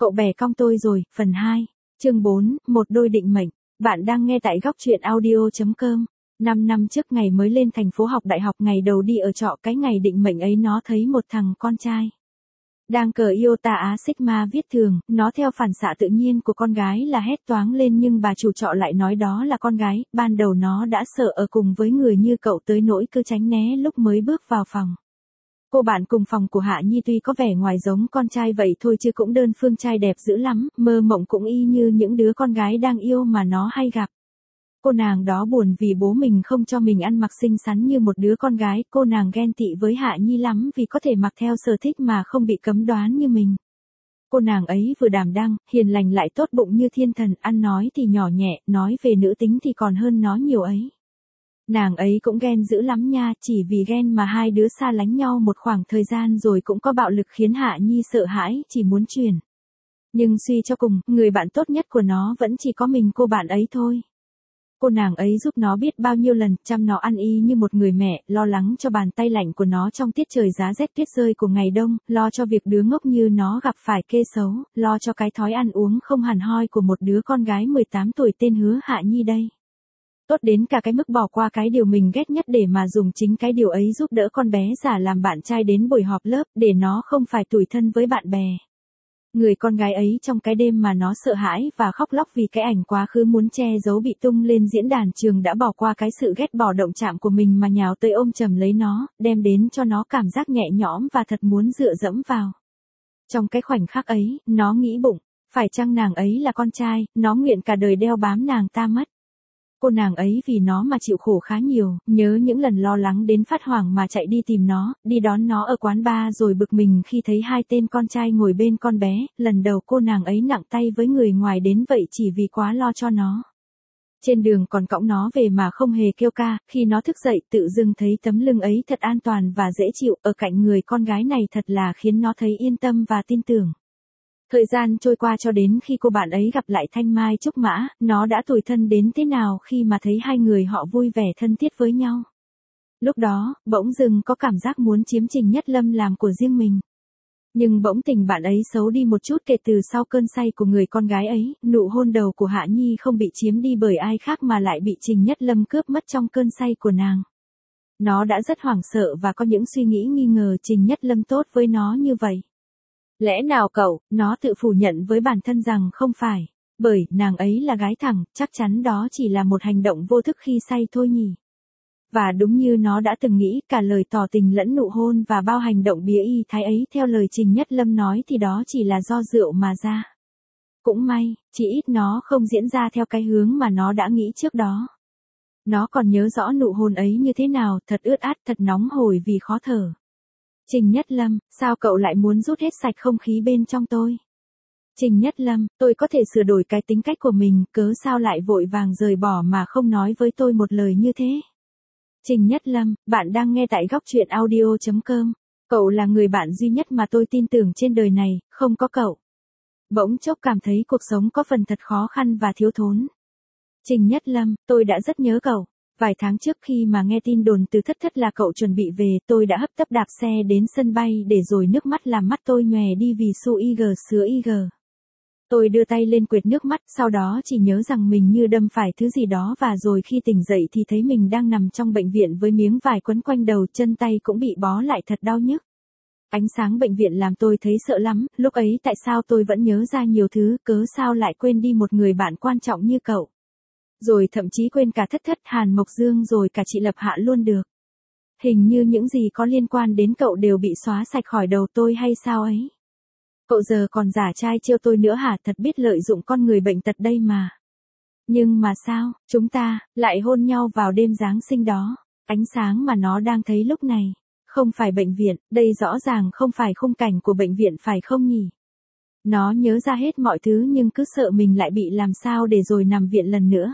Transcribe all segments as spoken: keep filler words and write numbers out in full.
Cậu bè cong tôi rồi, phần hai, chương bốn, một đôi định mệnh. Bạn đang nghe tại góc truyện audio.com. Năm năm trước ngày mới lên thành phố học đại học, ngày đầu đi ở trọ, cái ngày định mệnh ấy nó thấy một thằng con trai đang cờ Iota Á Sigma viết thường, nó theo phản xạ tự nhiên của con gái là hét toáng lên, nhưng bà chủ trọ lại nói đó là con gái. Ban đầu nó đã sợ ở cùng với người như cậu tới nỗi cứ tránh né lúc mới bước vào phòng. Cô bạn cùng phòng của Hạ Nhi tuy có vẻ ngoài giống con trai vậy thôi chứ cũng đơn phương trai đẹp dữ lắm, mơ mộng cũng y như những đứa con gái đang yêu mà nó hay gặp. Cô nàng đó buồn vì bố mình không cho mình ăn mặc xinh xắn như một đứa con gái, cô nàng ghen tị với Hạ Nhi lắm vì có thể mặc theo sở thích mà không bị cấm đoán như mình. Cô nàng ấy vừa đảm đang, hiền lành lại tốt bụng như thiên thần, ăn nói thì nhỏ nhẹ, nói về nữ tính thì còn hơn nó nhiều ấy. Nàng ấy cũng ghen dữ lắm nha, chỉ vì ghen mà hai đứa xa lánh nhau một khoảng thời gian rồi cũng có bạo lực khiến Hạ Nhi sợ hãi, chỉ muốn chuyển. Nhưng suy cho cùng, người bạn tốt nhất của nó vẫn chỉ có mình cô bạn ấy thôi. Cô nàng ấy giúp nó biết bao nhiêu lần, chăm nó ăn y như một người mẹ, lo lắng cho bàn tay lạnh của nó trong tiết trời giá rét tuyết rơi của ngày đông, lo cho việc đứa ngốc như nó gặp phải kê xấu, lo cho cái thói ăn uống không hẳn hoi của một đứa con gái mười tám tuổi tên Hứa Hạ Nhi đây. Tốt đến cả cái mức bỏ qua cái điều mình ghét nhất để mà dùng chính cái điều ấy giúp đỡ con bé giả làm bạn trai đến buổi họp lớp, để nó không phải tủi thân với bạn bè. Người con gái ấy trong cái đêm mà nó sợ hãi và khóc lóc vì cái ảnh quá khứ muốn che giấu bị tung lên diễn đàn trường đã bỏ qua cái sự ghét bỏ động chạm của mình mà nhào tới ôm chầm lấy nó, đem đến cho nó cảm giác nhẹ nhõm và thật muốn dựa dẫm vào. Trong cái khoảnh khắc ấy, nó nghĩ bụng, phải chăng nàng ấy là con trai, nó nguyện cả đời đeo bám nàng ta mất. Cô nàng ấy vì nó mà chịu khổ khá nhiều, nhớ những lần lo lắng đến phát hoảng mà chạy đi tìm nó, đi đón nó ở quán bar rồi bực mình khi thấy hai tên con trai ngồi bên con bé, lần đầu cô nàng ấy nặng tay với người ngoài đến vậy chỉ vì quá lo cho nó. Trên đường còn cõng nó về mà không hề kêu ca, khi nó thức dậy tự dưng thấy tấm lưng ấy thật an toàn và dễ chịu, ở cạnh người con gái này thật là khiến nó thấy yên tâm và tin tưởng. Thời gian trôi qua cho đến khi cô bạn ấy gặp lại Thanh Mai Trúc Mã, nó đã tủi thân đến thế nào khi mà thấy hai người họ vui vẻ thân thiết với nhau. Lúc đó, bỗng dưng có cảm giác muốn chiếm Trình Nhất Lâm làm của riêng mình. Nhưng bỗng tình bạn ấy xấu đi một chút kể từ sau cơn say của người con gái ấy, nụ hôn đầu của Hạ Nhi không bị chiếm đi bởi ai khác mà lại bị Trình Nhất Lâm cướp mất trong cơn say của nàng. Nó đã rất hoảng sợ và có những suy nghĩ nghi ngờ Trình Nhất Lâm tốt với nó như vậy. Lẽ nào cậu, nó tự phủ nhận với bản thân rằng không phải, bởi nàng ấy là gái thẳng, chắc chắn đó chỉ là một hành động vô thức khi say thôi nhỉ. Và đúng như nó đã từng nghĩ, cả lời tỏ tình lẫn nụ hôn và bao hành động bía y thái ấy theo lời Trình Nhất Lâm nói thì đó chỉ là do rượu mà ra. Cũng may, chỉ ít nó không diễn ra theo cái hướng mà nó đã nghĩ trước đó. Nó còn nhớ rõ nụ hôn ấy như thế nào, thật ướt át, thật nóng hổi vì khó thở. Trình Nhất Lâm, sao cậu lại muốn rút hết sạch không khí bên trong tôi? Trình Nhất Lâm, tôi có thể sửa đổi cái tính cách của mình, cớ sao lại vội vàng rời bỏ mà không nói với tôi một lời như thế? Trình Nhất Lâm, bạn đang nghe tại góc truyện audio.com. Cậu là người bạn duy nhất mà tôi tin tưởng trên đời này, không có cậu. Bỗng chốc cảm thấy cuộc sống có phần thật khó khăn và thiếu thốn. Trình Nhất Lâm, tôi đã rất nhớ cậu. Vài tháng trước khi mà nghe tin đồn từ Thất Thất là cậu chuẩn bị về, tôi đã hấp tấp đạp xe đến sân bay để rồi nước mắt làm mắt tôi nhòe đi vì su ig sứa ig. Tôi đưa tay lên quệt nước mắt, sau đó chỉ nhớ rằng mình như đâm phải thứ gì đó và rồi khi tỉnh dậy thì thấy mình đang nằm trong bệnh viện với miếng vải quấn quanh đầu, chân tay cũng bị bó lại thật đau nhức. Ánh sáng bệnh viện làm tôi thấy sợ lắm, lúc ấy tại sao tôi vẫn nhớ ra nhiều thứ, cớ sao lại quên đi một người bạn quan trọng như cậu. Rồi thậm chí quên cả Thất Thất, Hàn Mộc Dương rồi cả chị Lập Hạ luôn được. Hình như những gì có liên quan đến cậu đều bị xóa sạch khỏi đầu tôi hay sao ấy. Cậu giờ còn giả trai trêu tôi nữa hả, thật biết lợi dụng con người bệnh tật đây mà. Nhưng mà sao, chúng ta, lại hôn nhau vào đêm Giáng sinh đó. Ánh sáng mà nó đang thấy lúc này, không phải bệnh viện, đây rõ ràng không phải khung cảnh của bệnh viện phải không nhỉ? Nó nhớ ra hết mọi thứ nhưng cứ sợ mình lại bị làm sao để rồi nằm viện lần nữa.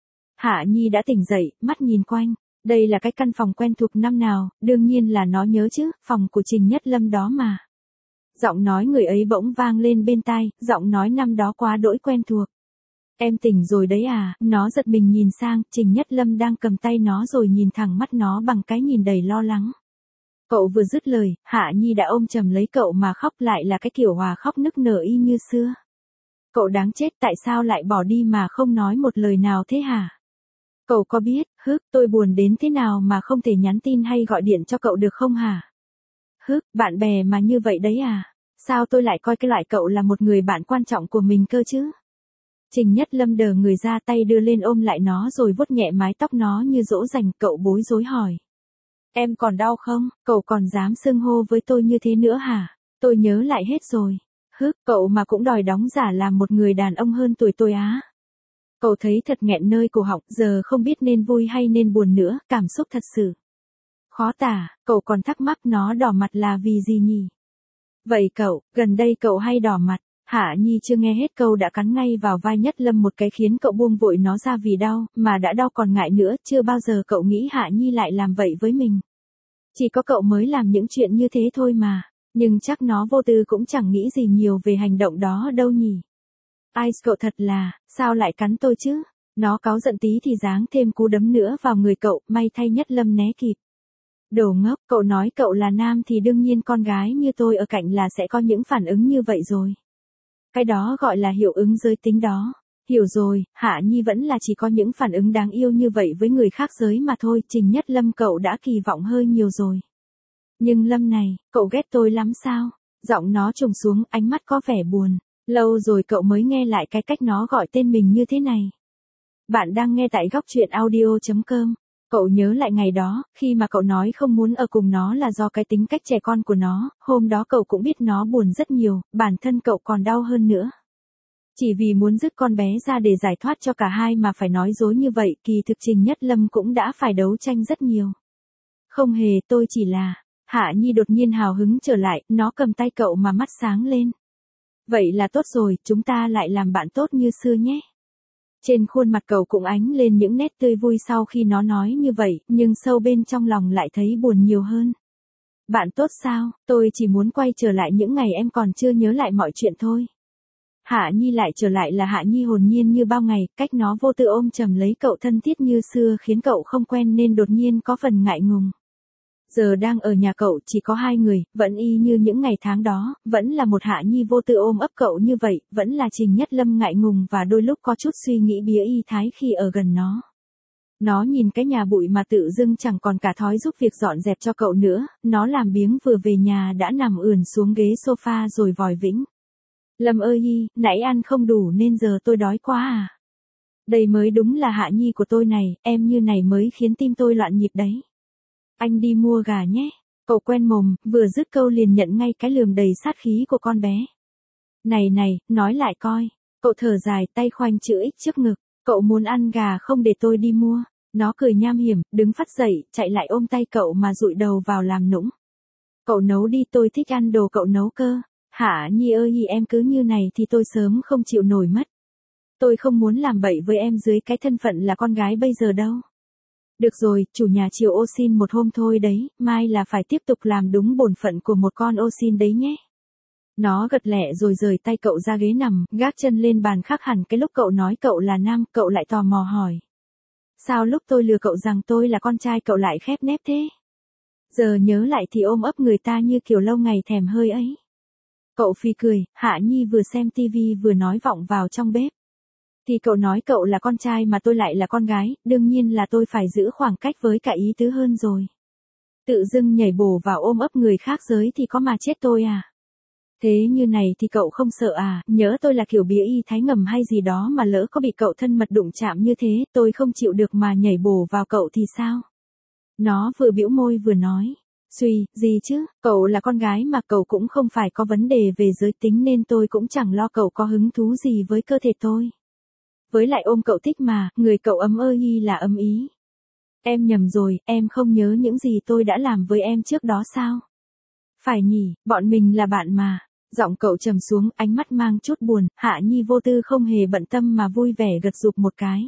Hạ Nhi đã tỉnh dậy, mắt nhìn quanh. Đây là cái căn phòng quen thuộc năm nào, đương nhiên là nó nhớ chứ, phòng của Trình Nhất Lâm đó mà. Giọng nói người ấy bỗng vang lên bên tai, giọng nói năm đó quá đỗi quen thuộc. Em tỉnh rồi đấy à, nó giật mình nhìn sang, Trình Nhất Lâm đang cầm tay nó rồi nhìn thẳng mắt nó bằng cái nhìn đầy lo lắng. Cậu vừa dứt lời, Hạ Nhi đã ôm chầm lấy cậu mà khóc, lại là cái kiểu hòa khóc nức nở y như xưa. Cậu đáng chết, tại sao lại bỏ đi mà không nói một lời nào thế hả? Cậu có biết, hức, tôi buồn đến thế nào mà không thể nhắn tin hay gọi điện cho cậu được không hả? Hức, bạn bè mà như vậy đấy à? Sao tôi lại coi cái loại cậu là một người bạn quan trọng của mình cơ chứ? Trình Nhất Lâm đờ người ra, tay đưa lên ôm lại nó rồi vuốt nhẹ mái tóc nó như dỗ dành. Cậu bối rối hỏi. Em còn đau không? Cậu còn dám xưng hô với tôi như thế nữa hả? Tôi nhớ lại hết rồi. Hức, cậu mà cũng đòi đóng giả làm một người đàn ông hơn tuổi tôi á. Cậu thấy thật nghẹn nơi cổ họng, giờ không biết nên vui hay nên buồn nữa, cảm xúc thật sự khó tả. Cậu còn thắc mắc nó đỏ mặt là vì gì nhỉ? Vậy cậu, gần đây cậu hay đỏ mặt. Hạ Nhi chưa nghe hết câu đã cắn ngay vào vai Nhất Lâm một cái khiến cậu buông vội nó ra vì đau, mà đã đau còn ngại nữa, chưa bao giờ cậu nghĩ Hạ Nhi lại làm vậy với mình. Chỉ có cậu mới làm những chuyện như thế thôi mà, nhưng chắc nó vô tư cũng chẳng nghĩ gì nhiều về hành động đó đâu nhỉ. Ai cậu thật là, sao lại cắn tôi chứ? Nó cáu giận tí thì giáng thêm cú đấm nữa vào người cậu, may thay Nhất Lâm né kịp. Đồ ngốc, cậu nói cậu là nam thì đương nhiên con gái như tôi ở cạnh là sẽ có những phản ứng như vậy rồi. Cái đó gọi là hiệu ứng giới tính đó. Hiểu rồi, Hạ Nhi vẫn là chỉ có những phản ứng đáng yêu như vậy với người khác giới mà thôi. Trình Nhất Lâm, cậu đã kỳ vọng hơi nhiều rồi. Nhưng Lâm này, cậu ghét tôi lắm sao? Giọng nó trùng xuống, ánh mắt có vẻ buồn. Lâu rồi cậu mới nghe lại cái cách nó gọi tên mình như thế này. Bạn đang nghe tại góc truyện audio chấm com. Cậu nhớ lại ngày đó, khi mà cậu nói không muốn ở cùng nó là do cái tính cách trẻ con của nó, hôm đó cậu cũng biết nó buồn rất nhiều, bản thân cậu còn đau hơn nữa. Chỉ vì muốn dứt con bé ra để giải thoát cho cả hai mà phải nói dối như vậy, kỳ thực Trình Nhất Lâm cũng đã phải đấu tranh rất nhiều. Không hề, tôi chỉ là... Hạ Nhi đột nhiên hào hứng trở lại, nó cầm tay cậu mà mắt sáng lên. Vậy là tốt rồi, chúng ta lại làm bạn tốt như xưa nhé. Trên khuôn mặt cậu cũng ánh lên những nét tươi vui sau khi nó nói như vậy, nhưng sâu bên trong lòng lại thấy buồn nhiều hơn. Bạn tốt sao, tôi chỉ muốn quay trở lại những ngày em còn chưa nhớ lại mọi chuyện thôi. Hạ Nhi lại trở lại là Hạ Nhi hồn nhiên như bao ngày, cách nó vô tư ôm chầm lấy cậu thân thiết như xưa khiến cậu không quen nên đột nhiên có phần ngại ngùng. Giờ đang ở nhà cậu chỉ có hai người, vẫn y như những ngày tháng đó, vẫn là một Hạ Nhi vô tư ôm ấp cậu như vậy, vẫn là Trình Nhất Lâm ngại ngùng và đôi lúc có chút suy nghĩ bía y thái khi ở gần nó. Nó nhìn cái nhà bụi mà tự dưng chẳng còn cả thói giúp việc dọn dẹp cho cậu nữa, nó làm biếng vừa về nhà đã nằm ườn xuống ghế sofa rồi vòi vĩnh. Lâm ơi hi, nãy ăn không đủ nên giờ tôi đói quá à. Đây mới đúng là Hạ Nhi của tôi này, em như này mới khiến tim tôi loạn nhịp đấy. Anh đi mua gà nhé. Cậu quen mồm, vừa dứt câu liền nhận ngay cái lườm đầy sát khí của con bé. Này này, nói lại coi. Cậu thở dài, tay khoanh chữ X trước ngực. Cậu muốn ăn gà không, để tôi đi mua. Nó cười nham hiểm, đứng phắt dậy, chạy lại ôm tay cậu mà dụi đầu vào làm nũng. Cậu nấu đi, tôi thích ăn đồ cậu nấu cơ. Hạ Nhi ơi, em cứ như này thì tôi sớm không chịu nổi mất. Tôi không muốn làm bậy với em dưới cái thân phận là con gái bây giờ đâu. Được rồi, chủ nhà chiều ô xin một hôm thôi đấy, mai là phải tiếp tục làm đúng bổn phận của một con ô xin đấy nhé. Nó gật lẹ rồi rời tay cậu ra ghế nằm, gác chân lên bàn khác hẳn cái lúc cậu nói cậu là nam, cậu lại tò mò hỏi. Sao lúc tôi lừa cậu rằng tôi là con trai cậu lại khép nép thế? Giờ nhớ lại thì ôm ấp người ta như kiểu lâu ngày thèm hơi ấy. Cậu phì cười, Hạ Nhi vừa xem tivi vừa nói vọng vào trong bếp. Thì cậu nói cậu là con trai mà tôi lại là con gái, đương nhiên là tôi phải giữ khoảng cách với cả ý tứ hơn rồi. Tự dưng nhảy bổ vào ôm ấp người khác giới thì có mà chết tôi à? Thế như này thì cậu không sợ à, nhớ tôi là kiểu bía y thái ngầm hay gì đó mà lỡ có bị cậu thân mật đụng chạm như thế, tôi không chịu được mà nhảy bổ vào cậu thì sao? Nó vừa bĩu môi vừa nói. Suy, gì chứ, cậu là con gái mà, cậu cũng không phải có vấn đề về giới tính nên tôi cũng chẳng lo cậu có hứng thú gì với cơ thể tôi. Với lại ôm cậu thích mà, người cậu ấm ơ hi là ấm ý. Em nhầm rồi, em không nhớ những gì tôi đã làm với em trước đó sao? Phải nhỉ, bọn mình là bạn mà. Giọng cậu trầm xuống, ánh mắt mang chút buồn, Hạ Nhi vô tư không hề bận tâm mà vui vẻ gật gục một cái.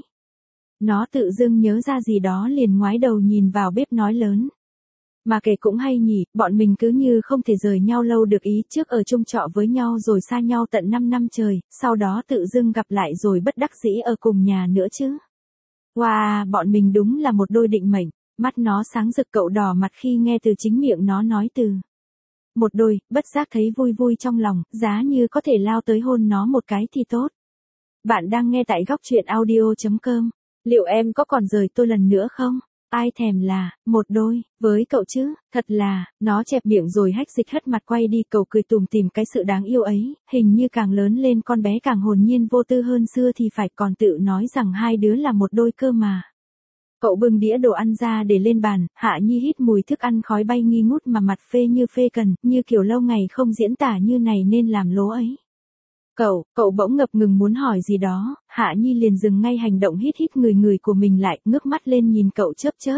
Nó tự dưng nhớ ra gì đó liền ngoái đầu nhìn vào bếp nói lớn. Mà kể cũng hay nhỉ, bọn mình cứ như không thể rời nhau lâu được ý, trước ở chung trọ với nhau rồi xa nhau tận năm năm trời, sau đó tự dưng gặp lại rồi bất đắc dĩ ở cùng nhà nữa chứ. Wow, bọn mình đúng là một đôi định mệnh. Mắt nó sáng rực, cậu đỏ mặt khi nghe từ chính miệng nó nói từ. Một đôi, bất giác thấy vui vui trong lòng, giá như có thể lao tới hôn nó một cái thì tốt. Bạn đang nghe tại góc truyện audio.com. Liệu em có còn rời tôi lần nữa không? Ai thèm là, một đôi, với cậu chứ, thật là, nó chẹp miệng rồi hách dịch hất mặt quay đi, cậu cười tủm tỉm cái sự đáng yêu ấy, hình như càng lớn lên con bé càng hồn nhiên vô tư hơn xưa thì phải, còn tự nói rằng hai đứa là một đôi cơ mà. Cậu bưng đĩa đồ ăn ra để lên bàn, Hạ Nhi hít mùi thức ăn khói bay nghi ngút mà mặt phê như phê cần, như kiểu lâu ngày không diễn tả như này nên làm lố ấy. Cậu, cậu bỗng ngập ngừng muốn hỏi gì đó, Hạ Nhi liền dừng ngay hành động hít hít người người của mình lại, ngước mắt lên nhìn cậu chớp chớp.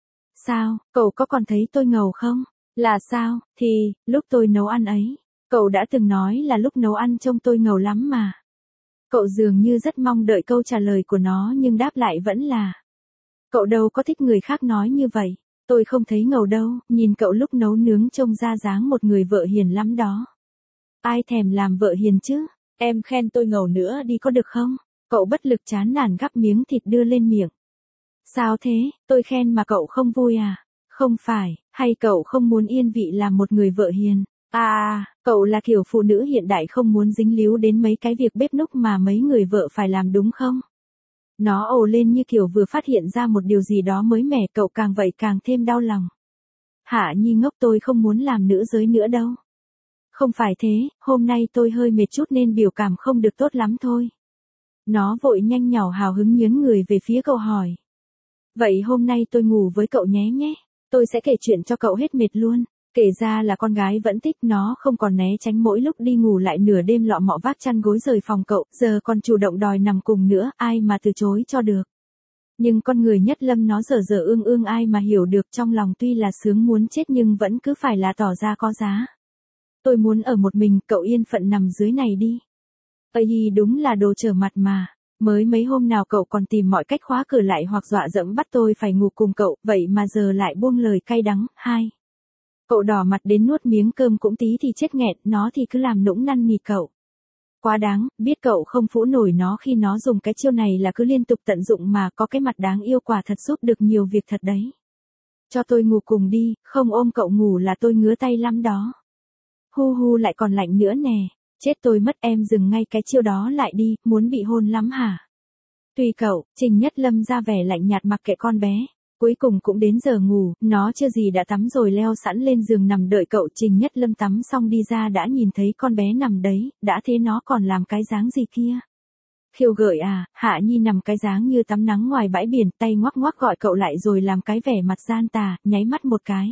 Sao, cậu có còn thấy tôi ngầu không? Là sao, thì, lúc tôi nấu ăn ấy, cậu đã từng nói là lúc nấu ăn trông tôi ngầu lắm mà. Cậu dường như rất mong đợi câu trả lời của nó nhưng đáp lại vẫn là. Cậu đâu có thích người khác nói như vậy, tôi không thấy ngầu đâu, nhìn cậu lúc nấu nướng trông ra dáng một người vợ hiền lắm đó. Ai thèm làm vợ hiền chứ? Em khen tôi ngầu nữa đi có được không? Cậu bất lực chán nản gắp miếng thịt đưa lên miệng. Sao thế, tôi khen mà cậu không vui à? Không phải, hay cậu không muốn yên vị làm một người vợ hiền? À, cậu là kiểu phụ nữ hiện đại không muốn dính líu đến mấy cái việc bếp núc mà mấy người vợ phải làm đúng không? Nó ồ lên như kiểu vừa phát hiện ra một điều gì đó mới mẻ, cậu càng vậy càng thêm đau lòng. Hạ Nhi ngốc, tôi không muốn làm nữ giới nữa đâu. Không phải thế, hôm nay tôi hơi mệt chút nên biểu cảm không được tốt lắm thôi. Nó vội nhanh nhỏ hào hứng nhớn người về phía cậu hỏi. Vậy hôm nay tôi ngủ với cậu nhé nhé, tôi sẽ kể chuyện cho cậu hết mệt luôn. Kể ra là con gái vẫn thích, nó không còn né tránh mỗi lúc đi ngủ lại nửa đêm lọ mọ vác chăn gối rời phòng cậu, giờ còn chủ động đòi nằm cùng nữa, ai mà từ chối cho được. Nhưng con người Nhất Lâm nó dở dở ương ương, ai mà hiểu được, trong lòng tuy là sướng muốn chết nhưng vẫn cứ phải là tỏ ra có giá. Tôi muốn ở một mình, cậu yên phận nằm dưới này đi. Ây đúng là đồ trở mặt mà. Mới mấy hôm nào cậu còn tìm mọi cách khóa cửa lại hoặc dọa dẫm bắt tôi phải ngủ cùng cậu, vậy mà giờ lại buông lời cay đắng. Hai. Cậu đỏ mặt đến nuốt miếng cơm cũng tí thì chết nghẹn, nó thì cứ làm nũng năn nỉ cậu. Quá đáng, biết cậu không phũ nổi nó khi nó dùng cái chiêu này là cứ liên tục tận dụng mà, có cái mặt đáng yêu quả thật giúp được nhiều việc thật đấy. Cho tôi ngủ cùng đi, không ôm cậu ngủ là tôi ngứa tay lắm đó. Hu hu lại còn lạnh nữa nè, chết tôi mất, em dừng ngay cái chiêu đó lại đi, muốn bị hôn lắm hả? Tùy cậu, Trình Nhất Lâm ra vẻ lạnh nhạt mặc kệ con bé. Cuối cùng cũng đến giờ ngủ, nó chưa gì đã tắm rồi leo sẵn lên giường nằm đợi cậu. Trình Nhất Lâm tắm xong đi ra đã nhìn thấy con bé nằm đấy, đã thế nó còn làm cái dáng gì kia. Khiêu gợi à, Hạ Nhi nằm cái dáng như tắm nắng ngoài bãi biển, tay ngoắc ngoắc gọi cậu lại rồi làm cái vẻ mặt gian tà, nháy mắt một cái.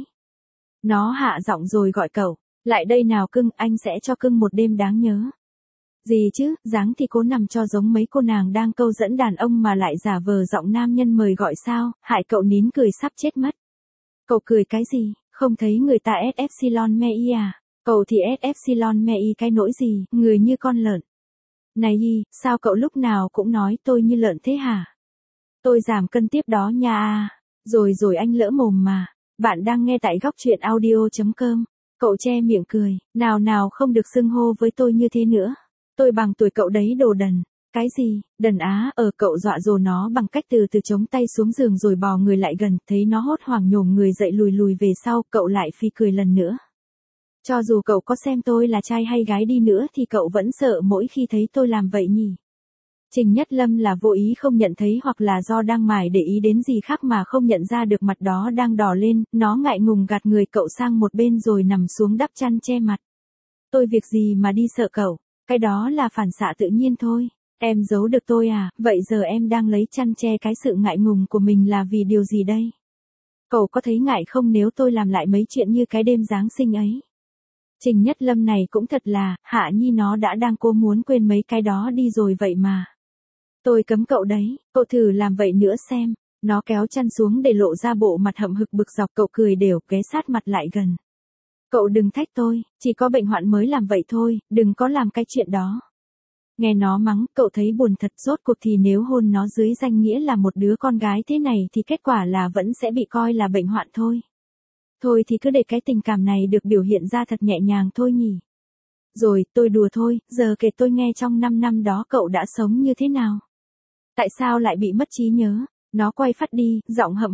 Nó hạ giọng rồi gọi cậu, lại đây nào cưng, anh sẽ cho cưng một đêm đáng nhớ. Gì chứ, dáng thì cố nằm cho giống mấy cô nàng đang câu dẫn đàn ông mà lại giả vờ giọng nam nhân mời gọi sao, hại cậu nín cười sắp chết mất. Cậu cười cái gì, không thấy người ta ét epsilon me y à, cậu thì ét epsilon me y cái nỗi gì, người như con lợn. Này y, sao cậu lúc nào cũng nói tôi như lợn thế hả? Tôi giảm cân tiếp đó nha à. Rồi rồi anh lỡ mồm mà, bạn đang nghe tại góc truyện audio.com. Cậu che miệng cười, nào nào không được xưng hô với tôi như thế nữa. Tôi bằng tuổi cậu đấy đồ đần. Cái gì, đần á, ở cậu dọa dồ nó bằng cách từ từ chống tay xuống giường rồi bò người lại gần, thấy nó hốt hoảng nhổm người dậy lùi lùi về sau, cậu lại phi cười lần nữa. Cho dù cậu có xem tôi là trai hay gái đi nữa thì cậu vẫn sợ mỗi khi thấy tôi làm vậy nhỉ. Trình Nhất Lâm là vô ý không nhận thấy hoặc là do đang mải để ý đến gì khác mà không nhận ra được mặt đó đang đỏ lên, nó ngại ngùng gạt người cậu sang một bên rồi nằm xuống đắp chăn che mặt. Tôi việc gì mà đi sợ cậu, cái đó là phản xạ tự nhiên thôi. Em giấu được tôi à, vậy giờ em đang lấy chăn che cái sự ngại ngùng của mình là vì điều gì đây? Cậu có thấy ngại không nếu tôi làm lại mấy chuyện như cái đêm Giáng sinh ấy? Trình Nhất Lâm này cũng thật là, Hạ Nhi nó đã đang cố muốn quên mấy cái đó đi rồi vậy mà. Tôi cấm cậu đấy, cậu thử làm vậy nữa xem. Nó kéo chăn xuống để lộ ra bộ mặt hậm hực bực dọc, cậu cười đều, ghé sát mặt lại gần. Cậu đừng thách tôi, chỉ có bệnh hoạn mới làm vậy thôi, đừng có làm cái chuyện đó. Nghe nó mắng, cậu thấy buồn thật, rốt cuộc thì nếu hôn nó dưới danh nghĩa là một đứa con gái thế này thì kết quả là vẫn sẽ bị coi là bệnh hoạn thôi. Thôi thì cứ để cái tình cảm này được biểu hiện ra thật nhẹ nhàng thôi nhỉ. Rồi, tôi đùa thôi, giờ kể tôi nghe trong năm năm đó cậu đã sống như thế nào. Tại sao lại bị mất trí nhớ? Nó quay phát đi, giọng hậm hực.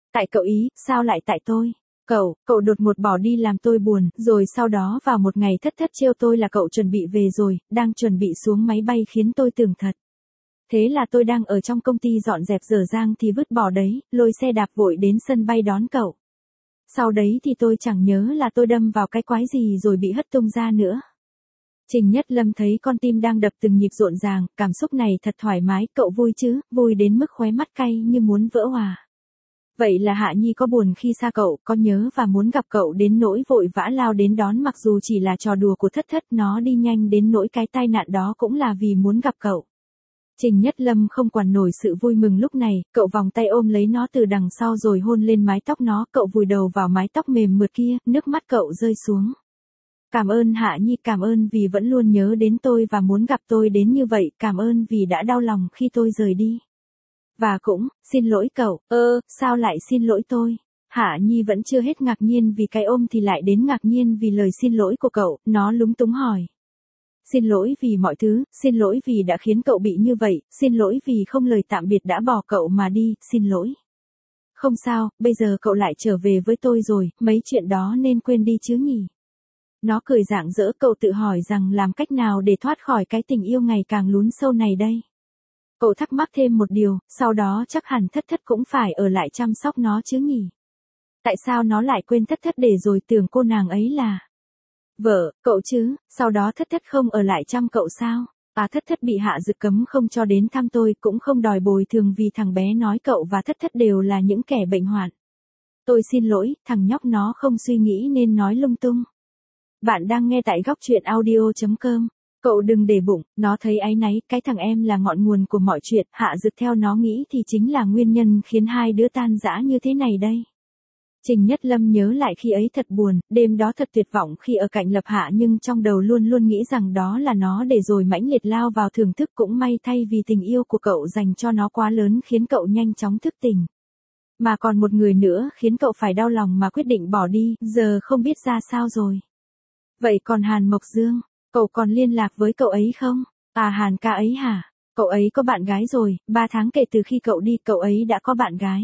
Tại cậu ý, sao lại tại tôi? Cậu, cậu đột ngột bỏ đi làm tôi buồn, rồi sau đó vào một ngày thất thất trêu tôi là cậu chuẩn bị về rồi, đang chuẩn bị xuống máy bay khiến tôi tưởng thật. Thế là tôi đang ở trong công ty dọn dẹp dở dang thì vứt bỏ đấy, lôi xe đạp vội đến sân bay đón cậu. Sau đấy thì tôi chẳng nhớ là tôi đâm vào cái quái gì rồi bị hất tung ra nữa. Trình Nhất Lâm thấy con tim đang đập từng nhịp rộn ràng, cảm xúc này thật thoải mái, cậu vui chứ, vui đến mức khóe mắt cay như muốn vỡ hòa. Vậy là Hạ Nhi có buồn khi xa cậu, có nhớ và muốn gặp cậu đến nỗi vội vã lao đến đón, mặc dù chỉ là trò đùa của thất thất, nó đi nhanh đến nỗi cái tai nạn đó cũng là vì muốn gặp cậu. Trình Nhất Lâm không quản nổi sự vui mừng lúc này, cậu vòng tay ôm lấy nó từ đằng sau rồi hôn lên mái tóc nó, cậu vùi đầu vào mái tóc mềm mượt kia, nước mắt cậu rơi xuống. Cảm ơn Hạ Nhi, cảm ơn vì vẫn luôn nhớ đến tôi và muốn gặp tôi đến như vậy, cảm ơn vì đã đau lòng khi tôi rời đi. Và cũng, xin lỗi cậu, ơ, sao lại xin lỗi tôi? Hạ Nhi vẫn chưa hết ngạc nhiên vì cái ôm thì lại đến ngạc nhiên vì lời xin lỗi của cậu, nó lúng túng hỏi. Xin lỗi vì mọi thứ, xin lỗi vì đã khiến cậu bị như vậy, xin lỗi vì không lời tạm biệt đã bỏ cậu mà đi, xin lỗi. Không sao, bây giờ cậu lại trở về với tôi rồi, mấy chuyện đó nên quên đi chứ nhỉ? Nó cười rạng rỡ, cậu tự hỏi rằng làm cách nào để thoát khỏi cái tình yêu ngày càng lún sâu này đây? Cậu thắc mắc thêm một điều, sau đó chắc hẳn thất thất cũng phải ở lại chăm sóc nó chứ nhỉ? Tại sao nó lại quên thất thất để rồi tưởng cô nàng ấy là vợ, cậu chứ, sau đó thất thất không ở lại chăm cậu sao? À, thất thất bị Hạ Dực cấm không cho đến thăm tôi, cũng không đòi bồi thường vì thằng bé nói cậu và thất thất đều là những kẻ bệnh hoạn. Tôi xin lỗi, thằng nhóc nó không suy nghĩ nên nói lung tung. Bạn đang nghe tại góc truyện audio chấm com. Cậu đừng để bụng, nó thấy áy náy, cái thằng em là ngọn nguồn của mọi chuyện, Hạ Dực theo nó nghĩ thì chính là nguyên nhân khiến hai đứa tan rã như thế này đây. Trình Nhất Lâm nhớ lại khi ấy thật buồn, đêm đó thật tuyệt vọng khi ở cạnh Lập Hạ, nhưng trong đầu luôn luôn nghĩ rằng đó là nó để rồi mãnh liệt lao vào thưởng thức, cũng may thay vì tình yêu của cậu dành cho nó quá lớn khiến cậu nhanh chóng thức tỉnh. Mà còn một người nữa khiến cậu phải đau lòng mà quyết định bỏ đi, giờ không biết ra sao rồi. Vậy còn Hàn Mộc Dương, cậu còn liên lạc với cậu ấy không? À, Hàn ca ấy hả? Cậu ấy có bạn gái rồi, ba tháng kể từ khi cậu đi cậu ấy đã có bạn gái.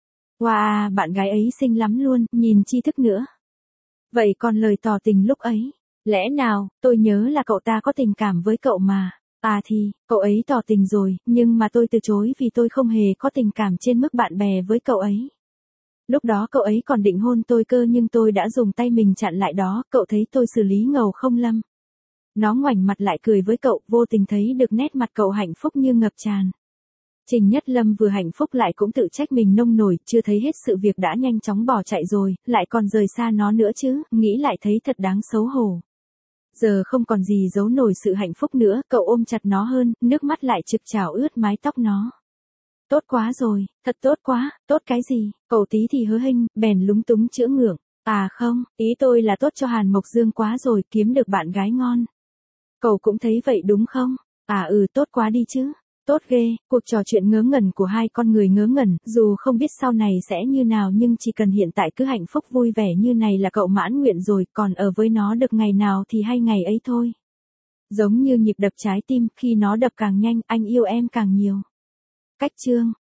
Wow, bạn gái ấy xinh lắm luôn, nhìn tri thức nữa. Vậy còn lời tỏ tình lúc ấy? Lẽ nào, tôi nhớ là cậu ta có tình cảm với cậu mà. À thì, cậu ấy tỏ tình rồi, nhưng mà tôi từ chối vì tôi không hề có tình cảm trên mức bạn bè với cậu ấy. Lúc đó cậu ấy còn định hôn tôi cơ nhưng tôi đã dùng tay mình chặn lại đó, cậu thấy tôi xử lý ngầu không Lâm? Nó ngoảnh mặt lại cười với cậu, vô tình thấy được nét mặt cậu hạnh phúc như ngập tràn. Trình Nhất Lâm vừa hạnh phúc lại cũng tự trách mình nông nổi, chưa thấy hết sự việc đã nhanh chóng bỏ chạy rồi, lại còn rời xa nó nữa chứ, nghĩ lại thấy thật đáng xấu hổ. Giờ không còn gì giấu nổi sự hạnh phúc nữa, cậu ôm chặt nó hơn, nước mắt lại trực trào ướt mái tóc nó. Tốt quá rồi, thật tốt quá, tốt cái gì, cậu tí thì hớ hênh, bèn lúng túng chữa ngượng. À không, ý tôi là tốt cho Hàn Mộc Dương quá rồi, kiếm được bạn gái ngon. Cậu cũng thấy vậy đúng không? À ừ, tốt quá đi chứ. Tốt ghê, cuộc trò chuyện ngớ ngẩn của hai con người ngớ ngẩn, dù không biết sau này sẽ như nào nhưng chỉ cần hiện tại cứ hạnh phúc vui vẻ như này là cậu mãn nguyện rồi, còn ở với nó được ngày nào thì hay ngày ấy thôi. Giống như nhịp đập trái tim, khi nó đập càng nhanh, anh yêu em càng nhiều. Cách chương